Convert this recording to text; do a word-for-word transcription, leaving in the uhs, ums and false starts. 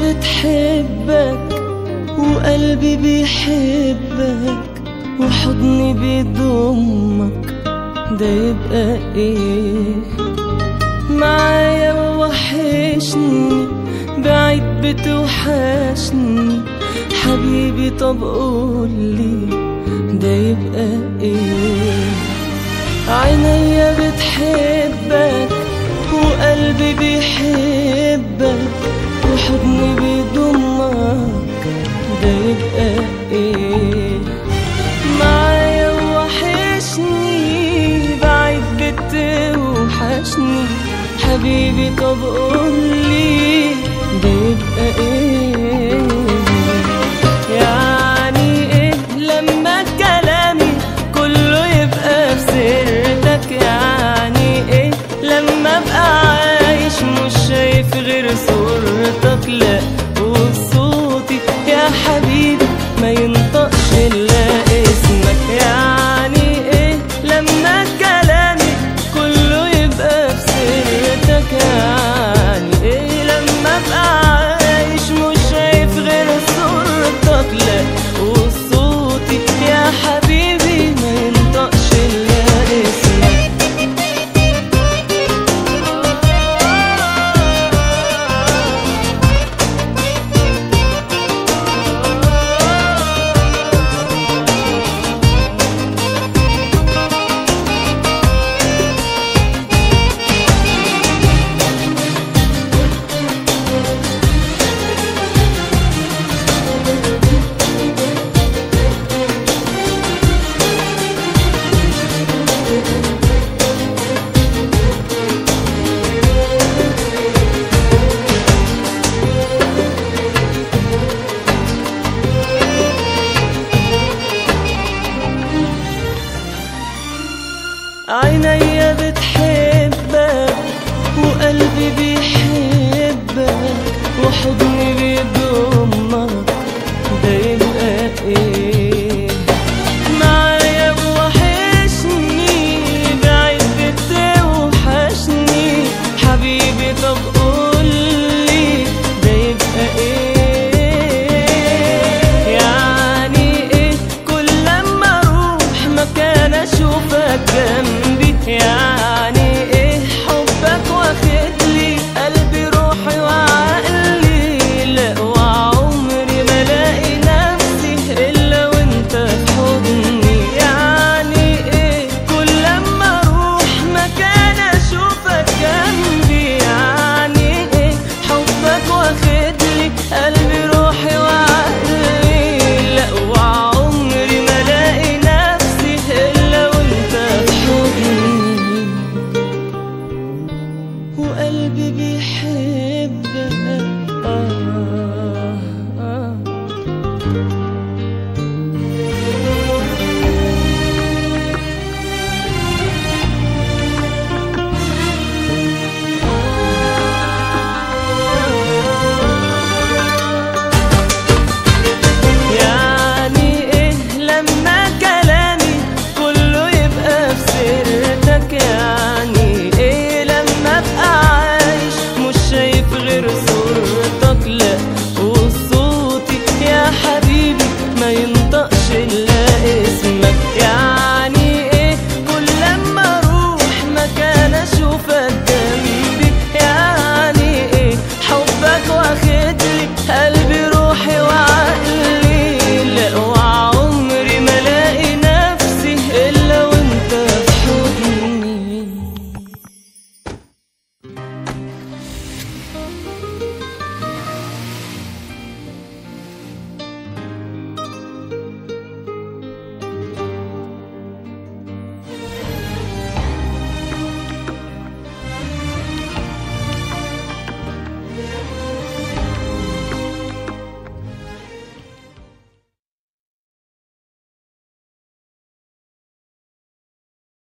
بتحبك وقلبي بيحبك وحضني بيضمك، ده يبقى ايه؟ معايا ووحشني، بعيد بتوحشني حبيبي، طب قولي ده يبقى ايه؟ عينيا بتحبك وقلبي بيحبك وحضني بيضمك، ده يبقى ايه؟ معايا ووحشني، بعيد بتوحشني حبيبي، طب قولي ده يبقى ايه؟ يعني ايه لما كلامي كله يبقى بسيرتك؟ يعني ايه لما ابقى عايش مش شايف غير صورتك؟ لا وصوتي يا حبيبي ما ينطقش الا اسمك. يعني ايه لما كلامي كله يبقى بسيرتك؟ يعني ايه لما ابقى عايش مش شايف غير صورتك؟ لا وصوتي يا حبيبي ما ينطقش الا اسمك. عينيا بتحبك وقلبي بيحبك وحضني بيضمك، ده يبقى ايه؟ معايا ووحشني، بعيد بتوحشني حبيبي، طب قولي ده يبقى ايه؟ يعني ايه كل لما اروح مكان اشوفك جنبي؟ يعني ايه حبك واخدلي قلبي روحي وعقلي؟ لا وعمري ما الاقي نفسي الا وانت في حضني. يعني ايه كل لما اروح مكان اشوفك جنبي؟ يعني ايه حبك واخدلي قلبي روحي وعقلي؟ لا وعمري ما الاقي نفسي الا وانت في حضني، وقلبي بيحب